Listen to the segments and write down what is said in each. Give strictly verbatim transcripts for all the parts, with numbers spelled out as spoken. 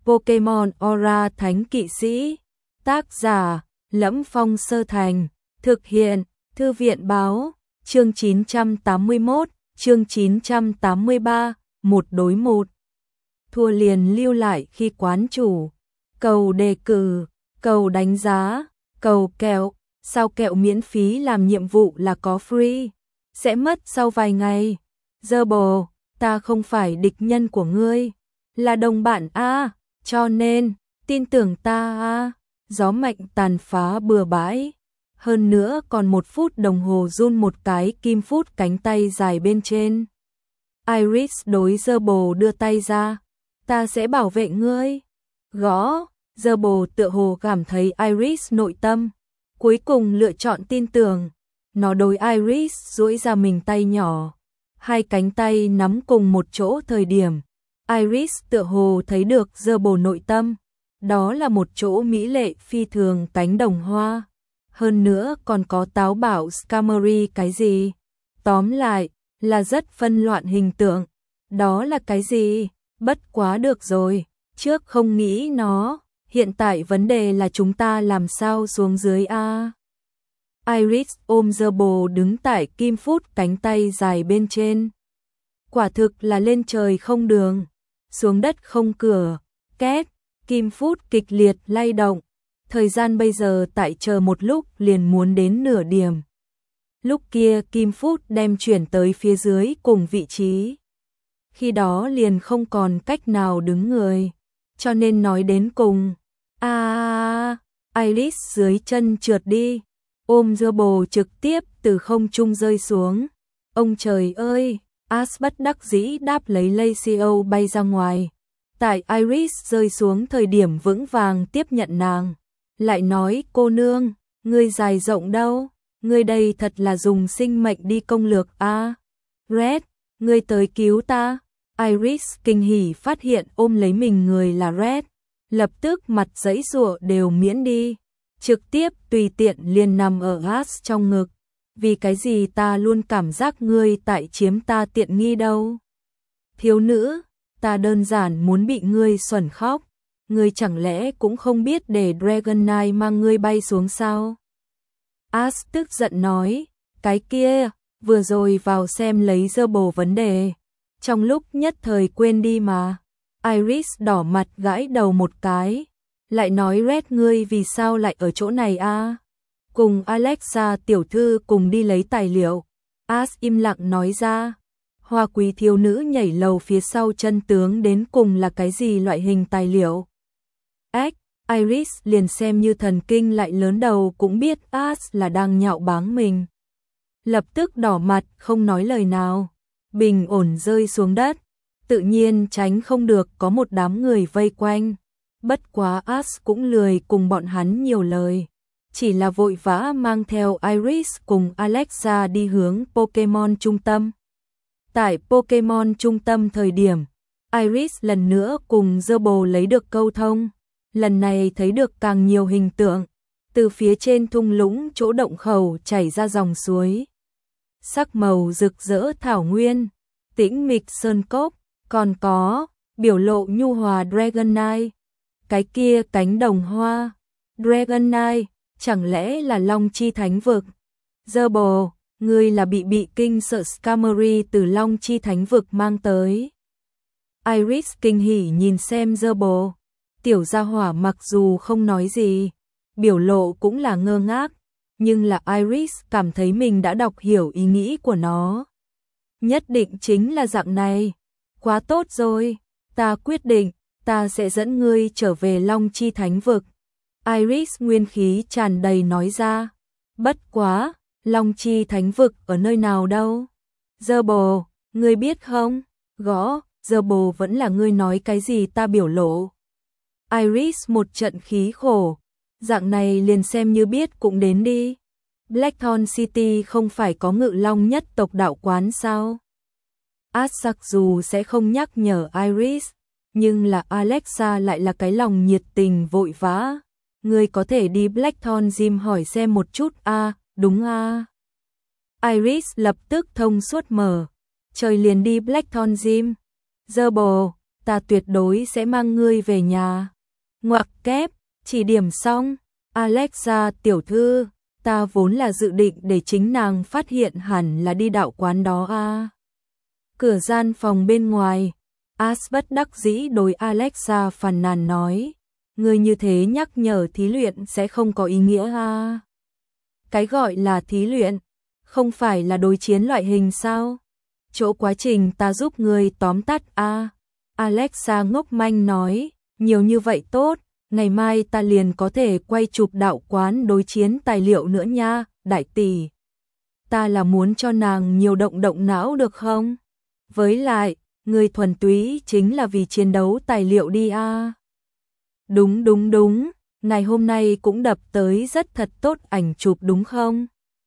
Pokemon Aura Thánh Kỵ Sĩ. Tác giả Lẫm Phong Sơ Thành. Thực hiện Thư viện Báo. Chương chín trăm tám mươi mốt, chương chín trăm tám mươi ba, một đối một. Thua liền lưu lại khi quán chủ. Cầu đề cử, cầu đánh giá, cầu kẹo. Sao kẹo miễn phí làm nhiệm vụ là có free? Sẽ mất sau vài ngày. Dơ bồ, ta không phải địch nhân của ngươi, là đồng bạn a, cho nên tin tưởng ta a. Gió mạnh tàn phá bừa bãi. Hơn nữa còn một phút đồng hồ run một cái kim phút cánh tay dài bên trên. Iris đối Dơ bồ đưa tay ra. Ta sẽ bảo vệ ngươi. Gõ, Dơ bồ tựa hồ cảm thấy Iris nội tâm. Cuối cùng lựa chọn tin tưởng. Nó đối Iris duỗi ra mình tay nhỏ. Hai cánh tay nắm cùng một chỗ thời điểm. Iris tựa hồ thấy được Dơ bồ nội tâm. Đó là một chỗ mỹ lệ phi thường cánh đồng hoa. Hơn nữa còn có táo bảo Skarmory cái gì. Tóm lại là rất phân loạn hình tượng. Đó là cái gì? Bất quá được rồi. Trước không nghĩ nó. Hiện tại vấn đề là chúng ta làm sao xuống dưới a. Iris ôm Dơ bồ đứng tại kim phút cánh tay dài bên trên. Quả thực là lên trời không đường, xuống đất không cửa. Két, kim phút kịch liệt lay động. Thời gian bây giờ tại chờ một lúc liền muốn đến nửa điểm. Lúc kia kim phút đem chuyển tới phía dưới cùng vị trí. Khi đó liền không còn cách nào đứng người. Cho nên nói đến cùng. A à, Iris dưới chân trượt đi. Ôm Dơ bồ trực tiếp từ không trung rơi xuống. Ông trời ơi, Ash bất đắc dĩ đáp lấy Lacio bay ra ngoài. Tại Iris rơi xuống thời điểm vững vàng tiếp nhận nàng. Lại nói cô nương, ngươi dài rộng đâu, ngươi đây thật là dùng sinh mệnh đi công lược a. À, Red, ngươi tới cứu ta. Iris kinh hỉ phát hiện ôm lấy mình người là Red. Lập tức mặt giãy giụa đều miễn đi. Trực tiếp tùy tiện liền nằm ở Ash trong ngực. Vì cái gì ta luôn cảm giác ngươi tại chiếm ta tiện nghi đâu. Thiếu nữ, ta đơn giản muốn bị ngươi xuẩn khóc. Ngươi chẳng lẽ cũng không biết để Dragonite mang ngươi bay xuống sao? Ash tức giận nói, cái kia, vừa rồi vào xem lấy Dơ bồ vấn đề. Trong lúc nhất thời quên đi mà. Iris đỏ mặt gãi đầu một cái. Lại nói Red ngươi vì sao lại ở chỗ này a? À? Cùng Alexa tiểu thư cùng đi lấy tài liệu. Ash im lặng nói ra. Hoa quý thiếu nữ nhảy lầu phía sau chân tướng đến cùng là cái gì loại hình tài liệu. Ếch, Iris liền xem như thần kinh lại lớn đầu cũng biết Ash là đang nhạo báng mình. Lập tức đỏ mặt không nói lời nào. Bình ổn rơi xuống đất. Tự nhiên tránh không được có một đám người vây quanh. Bất quá Ash cũng lười cùng bọn hắn nhiều lời. Chỉ là vội vã mang theo Iris cùng Alexa đi hướng Pokemon trung tâm. Tại Pokemon trung tâm thời điểm, Iris lần nữa cùng Dơ bồ lấy được câu thông. Lần này thấy được càng nhiều hình tượng. Từ phía trên thung lũng chỗ động khẩu chảy ra dòng suối. Sắc màu rực rỡ thảo nguyên, tĩnh mịch sơn cốc, còn có biểu lộ nhu hòa Dragonite. Cái kia cánh đồng hoa, Dragonite, chẳng lẽ là Long Chi Thánh Vực? Dơ bồ, ngươi là bị bị kinh sợ Skarmory từ Long Chi Thánh Vực mang tới. Iris kinh hỉ nhìn xem Dơ bồ. Tiểu gia hỏa mặc dù không nói gì, biểu lộ cũng là ngơ ngác, nhưng là Iris cảm thấy mình đã đọc hiểu ý nghĩ của nó. Nhất định chính là dạng này. Quá tốt rồi, ta quyết định, ta sẽ dẫn ngươi trở về Long Chi Thánh Vực. Iris nguyên khí tràn đầy nói ra. Bất quá, Long Chi Thánh Vực ở nơi nào đâu? Dơ bồ, ngươi biết không? Gõ, Dơ bồ vẫn là ngươi nói cái gì ta biểu lộ. Iris một trận khí khổ. Dạng này liền xem như biết cũng đến đi. Blackthorn City không phải có ngự long nhất tộc đạo quán sao? Ash mặc dù sẽ không nhắc nhở Iris, nhưng là Alexa lại là cái lòng nhiệt tình vội vã. Ngươi có thể đi Blackthorn Gym hỏi xem một chút a, à, đúng a. À. Iris lập tức thông suốt mở. Trời liền đi Blackthorn Gym. Dơ bồ, ta tuyệt đối sẽ mang ngươi về nhà. Ngoặc kép, chỉ điểm xong, Alexa tiểu thư, ta vốn là dự định để chính nàng phát hiện hẳn là đi đạo quán đó a. Cửa gian phòng bên ngoài, Ash bất đắc dĩ đối Alexa phàn nàn nói, ngươi như thế nhắc nhở thí luyện sẽ không có ý nghĩa a. Cái gọi là thí luyện, không phải là đối chiến loại hình sao? Chỗ quá trình ta giúp ngươi tóm tắt a. Alexa ngốc manh nói, nhiều như vậy tốt, ngày mai ta liền có thể quay chụp đạo quán đối chiến tài liệu nữa nha, đại tỷ. Ta là muốn cho nàng nhiều động động não được không? Với lại, ngươi thuần túy chính là vì chiến đấu tài liệu đi a. Đúng đúng đúng, ngày hôm nay cũng đập tới rất thật tốt ảnh chụp đúng không?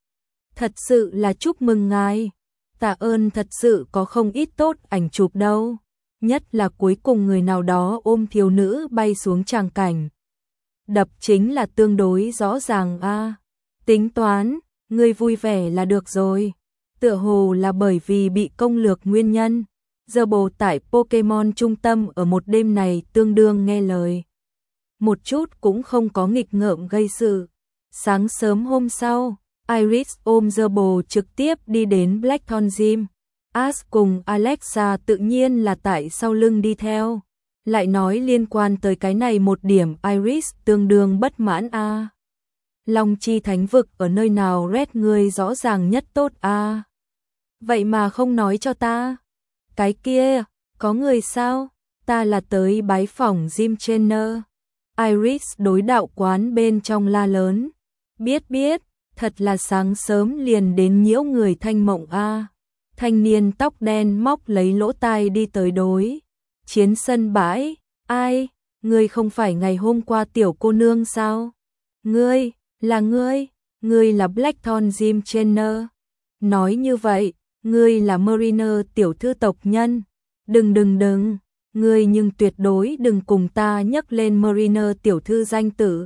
Thật sự là chúc mừng ngài. Tạ ơn, thật sự có không ít tốt ảnh chụp đâu. Nhất là cuối cùng người nào đó ôm thiếu nữ bay xuống tràng cảnh. Đập chính là tương đối rõ ràng a. Tính toán, ngươi vui vẻ là được rồi. Tựa hồ là bởi vì bị công lược nguyên nhân. Giờ bồ tại Pokemon trung tâm ở một đêm này tương đương nghe lời. Một chút cũng không có nghịch ngợm gây sự. Sáng sớm hôm sau, Iris ôm Zerbo trực tiếp đi đến Blackthorn Gym. Ash cùng Alexa tự nhiên là tại sau lưng đi theo. Lại nói liên quan tới cái này một điểm Iris tương đương bất mãn a. À. Long chi thánh vực ở nơi nào Red ngươi rõ ràng nhất tốt a. À. Vậy mà không nói cho ta. Cái kia, có người sao? Ta là tới bái phỏng Gym Trainer. Iris đối đạo quán bên trong la lớn. Biết biết, thật là sáng sớm liền đến nhiễu người thanh mộng a. À. Thanh niên tóc đen móc lấy lỗ tai đi tới đối. Chiến sân bãi, ai, ngươi không phải ngày hôm qua tiểu cô nương sao? Ngươi, là ngươi, ngươi là Blackthorn Gym Trainer. Nói như vậy, ngươi là Mariner tiểu thư tộc nhân. Đừng đừng đừng, ngươi nhưng tuyệt đối đừng cùng ta nhắc lên Mariner tiểu thư danh tử.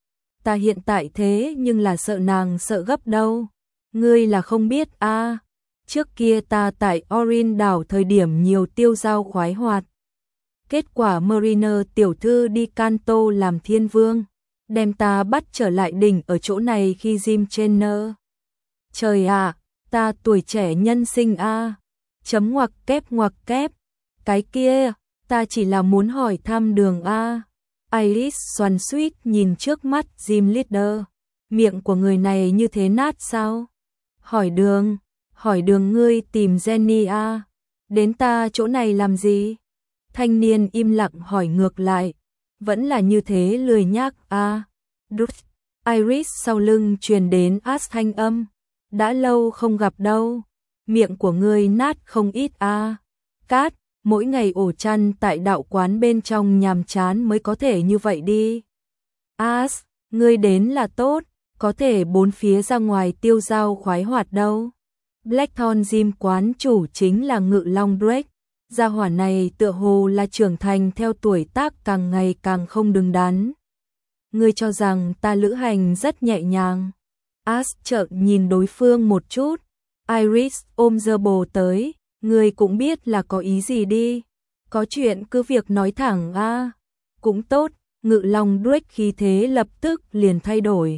Ta hiện tại thế nhưng là sợ nàng sợ gấp đâu. Ngươi là không biết a. À. Trước kia ta tại Orin đảo thời điểm nhiều tiêu dao khoái hoạt. Kết quả Mariner tiểu thư đi Kanto làm thiên vương, đem ta bắt trở lại đỉnh ở chỗ này khi Gym Trainer. Trời ạ, à, ta tuổi trẻ nhân sinh a. À. Chấm ngoặc kép ngoặc kép. Cái kia, ta chỉ là muốn hỏi thăm đường a. À. Iris xoắn xuýt nhìn trước mắt Gym Leader. Miệng của người này như thế nát sao? Hỏi đường. Hỏi đường ngươi tìm Jenny a. Đến ta chỗ này làm gì? Thanh niên im lặng hỏi ngược lại. Vẫn là như thế lười nhác a. Đút. Iris sau lưng truyền đến Ash thanh âm. Đã lâu không gặp đâu. Miệng của ngươi nát không ít a. Cát, mỗi ngày ổ chăn tại đạo quán bên trong nhàm chán mới có thể như vậy đi. Ash, ngươi đến là tốt, có thể bốn phía ra ngoài tiêu dao khoái hoạt đâu. Blackthorn Gym quán chủ chính là Ngự Long Drake. Gia hỏa này tựa hồ là trưởng thành theo tuổi tác càng ngày càng không đứng đắn. Ngươi cho rằng ta lữ hành rất nhẹ nhàng. Ash trợn nhìn đối phương một chút. Iris ôm Zerbo tới. Ngươi cũng biết là có ý gì đi. Có chuyện cứ việc nói thẳng a. À. Cũng tốt, Ngự Long Drake khí thế lập tức liền thay đổi.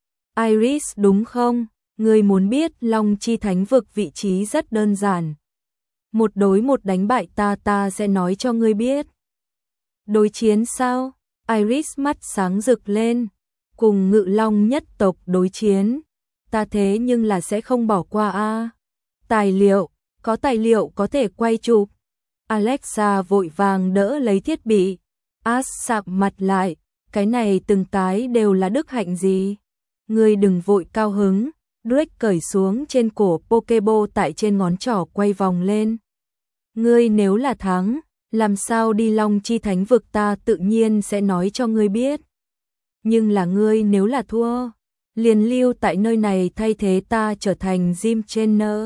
Iris đúng không? Ngươi muốn biết Long chi thánh vực vị trí rất đơn giản. Một đối một đánh bại ta ta sẽ nói cho ngươi biết. Đối chiến sao? Iris mắt sáng rực lên. Cùng Ngự Long nhất tộc đối chiến. Ta thế nhưng là sẽ không bỏ qua a. À. Tài liệu, có tài liệu có thể quay chụp. Alexa vội vàng đỡ lấy thiết bị. Ash sạm mặt lại. Cái này từng cái đều là đức hạnh gì? Ngươi đừng vội cao hứng. Drake cởi xuống trên cổ Pokeball tại trên ngón trỏ quay vòng lên. Ngươi nếu là thắng, làm sao đi Long chi thánh vực ta tự nhiên sẽ nói cho ngươi biết. Nhưng là ngươi nếu là thua, liền lưu tại nơi này thay thế ta trở thành Gym Trainer.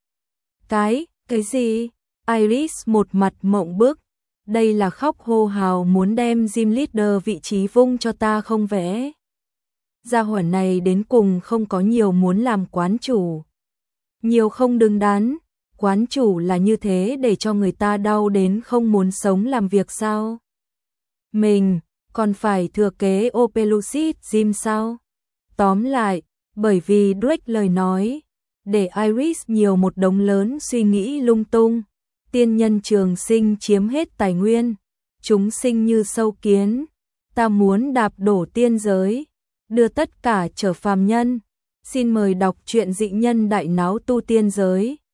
Cái, cái gì? Iris một mặt mộng bức. Đây là khóc hô hào muốn đem Gym Leader vị trí vung cho ta không vẽ. Gia hỏa này đến cùng không có nhiều muốn làm quán chủ. Nhiều không đứng đắn, Quán chủ là như thế để cho người ta đau đến không muốn sống làm việc sao? Mình còn phải thừa kế Opelucid Gym sao? Tóm lại, bởi vì Drake lời nói, để Iris nhiều một đống lớn suy nghĩ lung tung. Tiên nhân trường sinh chiếm hết tài nguyên, chúng sinh như sâu kiến, ta muốn đạp đổ tiên giới, đưa tất cả trở phàm nhân. Xin mời đọc truyện Dị Nhân Đại Náo Tu Tiên Giới.